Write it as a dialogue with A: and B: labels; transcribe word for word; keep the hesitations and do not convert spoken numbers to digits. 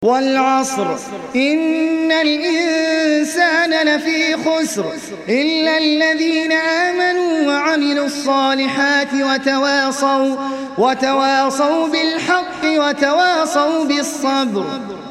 A: والعصر إن الإنسان لفي خسر إلا الذين آمنوا وعملوا الصالحات وتواصوا, وتواصوا بالحق وتواصوا بالصبر.